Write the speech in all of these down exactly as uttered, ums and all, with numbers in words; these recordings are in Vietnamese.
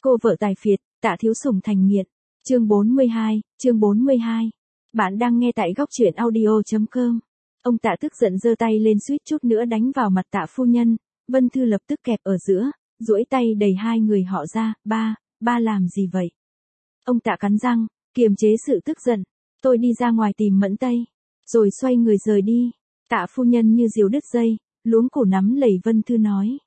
Cô vợ tài phiệt, Tạ Thiếu Sủng thành nghiện. Chương bốn mươi hai, chương bốn mươi hai. Bạn đang nghe tại góc truyện audio chấm com. Ông Tạ tức giận giơ tay lên suýt chút nữa đánh vào mặt Tạ phu nhân, Vân Thư lập tức kẹp ở giữa, duỗi tay đẩy hai người họ ra, ba, ba làm gì vậy? Ông Tạ cắn răng, kiềm chế sự tức giận, tôi đi ra ngoài tìm Mẫn Tây, rồi xoay người rời đi. Tạ phu nhân như diều đứt dây, luống cổ nắm lấy Vân Thư nói.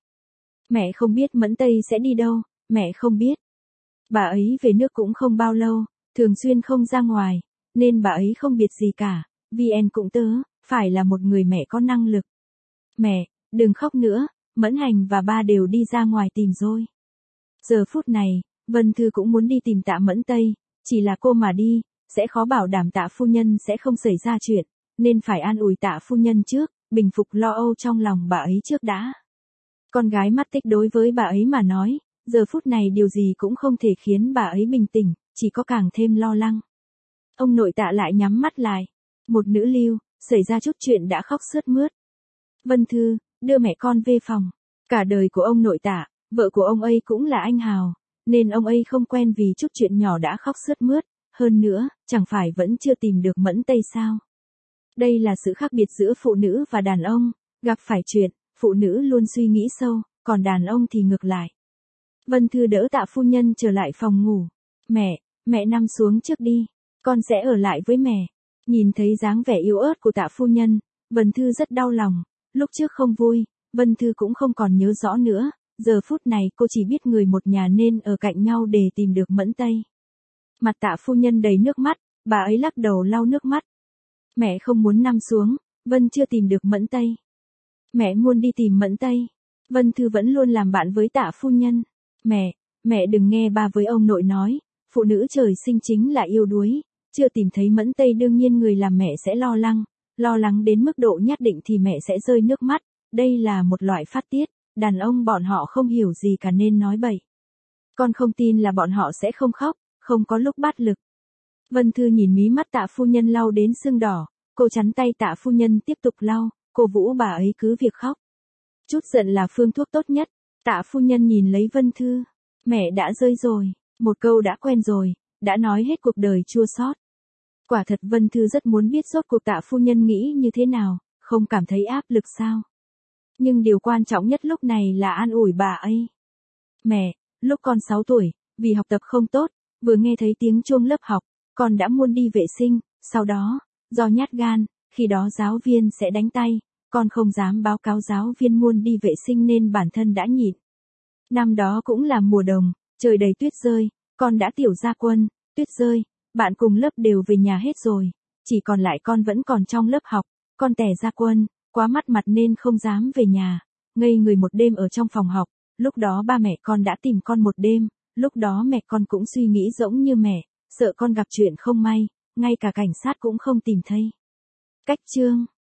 Mẹ không biết Mẫn Tây sẽ đi đâu, mẹ không biết. Bà ấy về nước cũng không bao lâu, thường xuyên không ra ngoài, nên bà ấy không biết gì cả, vì em cũng tớ, phải là một người mẹ có năng lực. Mẹ, đừng khóc nữa, Mẫn Hành và ba đều đi ra ngoài tìm rồi. Giờ phút này, Vân Thư cũng muốn đi tìm Tạ Mẫn Tây, chỉ là cô mà đi, sẽ khó bảo đảm Tạ phu nhân sẽ không xảy ra chuyện, nên phải an ủi Tạ phu nhân trước, bình phục lo âu trong lòng bà ấy trước đã. Con gái mắt tích đối với bà ấy mà nói, giờ phút này điều gì cũng không thể khiến bà ấy bình tĩnh, chỉ có càng thêm lo lắng. Ông nội Tạ lại nhắm mắt lại. Một nữ lưu, xảy ra chút chuyện đã khóc sướt mướt. Vân Thư, đưa mẹ con về phòng. Cả đời của ông nội Tạ, vợ của ông ấy cũng là anh hào, nên ông ấy không quen vì chút chuyện nhỏ đã khóc sướt mướt. Hơn nữa, chẳng phải vẫn chưa tìm được Mẫn Tây sao? Đây là sự khác biệt giữa phụ nữ và đàn ông, gặp phải chuyện, phụ nữ luôn suy nghĩ sâu, còn đàn ông thì ngược lại. Vân Thư đỡ Tạ phu nhân trở lại phòng ngủ. Mẹ, mẹ nằm xuống trước đi, con sẽ ở lại với mẹ. Nhìn thấy dáng vẻ yếu ớt của Tạ phu nhân, Vân Thư rất đau lòng, lúc trước không vui, Vân Thư cũng không còn nhớ rõ nữa, giờ phút này cô chỉ biết người một nhà nên ở cạnh nhau để tìm được Mẫn Tây. Mặt Tạ phu nhân đầy nước mắt, bà ấy lắc đầu lau nước mắt. Mẹ không muốn nằm xuống, Vân chưa tìm được Mẫn Tây. Mẹ muốn đi tìm Mẫn Tây. Vân Thư vẫn luôn làm bạn với Tạ phu nhân. Mẹ, mẹ đừng nghe ba với ông nội nói, phụ nữ trời sinh chính là yêu đuối, chưa tìm thấy Mẫn Tây đương nhiên người làm mẹ sẽ lo lắng, lo lắng đến mức độ nhất định thì mẹ sẽ rơi nước mắt, đây là một loại phát tiết, đàn ông bọn họ không hiểu gì cả nên nói bậy. Con không tin là bọn họ sẽ không khóc, không có lúc bắt lực. Vân Thư nhìn mí mắt Tạ phu nhân lau đến sưng đỏ, cô chắn tay Tạ phu nhân tiếp tục lau, cô vũ bà ấy cứ việc khóc. Chút giận là phương thuốc tốt nhất. Tạ phu nhân nhìn lấy Vân Thư. Mẹ đã rơi rồi, một câu đã quen rồi, đã nói hết cuộc đời chua xót. Quả thật Vân Thư rất muốn biết rốt cuộc Tạ phu nhân nghĩ như thế nào, không cảm thấy áp lực sao. Nhưng điều quan trọng nhất lúc này là an ủi bà ấy. Mẹ, lúc con sáu tuổi, vì học tập không tốt, vừa nghe thấy tiếng chuông lớp học, con đã muốn đi vệ sinh, sau đó, do nhát gan, khi đó giáo viên sẽ đánh tay, con không dám báo cáo giáo viên muốn đi vệ sinh nên bản thân đã nhịn. Năm đó cũng là mùa đông, trời đầy tuyết rơi, con đã tiểu ra quân, tuyết rơi, bạn cùng lớp đều về nhà hết rồi, chỉ còn lại con vẫn còn trong lớp học, con tẻ ra quân, quá mất mặt nên không dám về nhà, ngây người một đêm ở trong phòng học, lúc đó ba mẹ con đã tìm con một đêm, lúc đó mẹ con cũng suy nghĩ giống như mẹ, sợ con gặp chuyện không may, ngay cả cảnh sát cũng không tìm thấy. Cách chương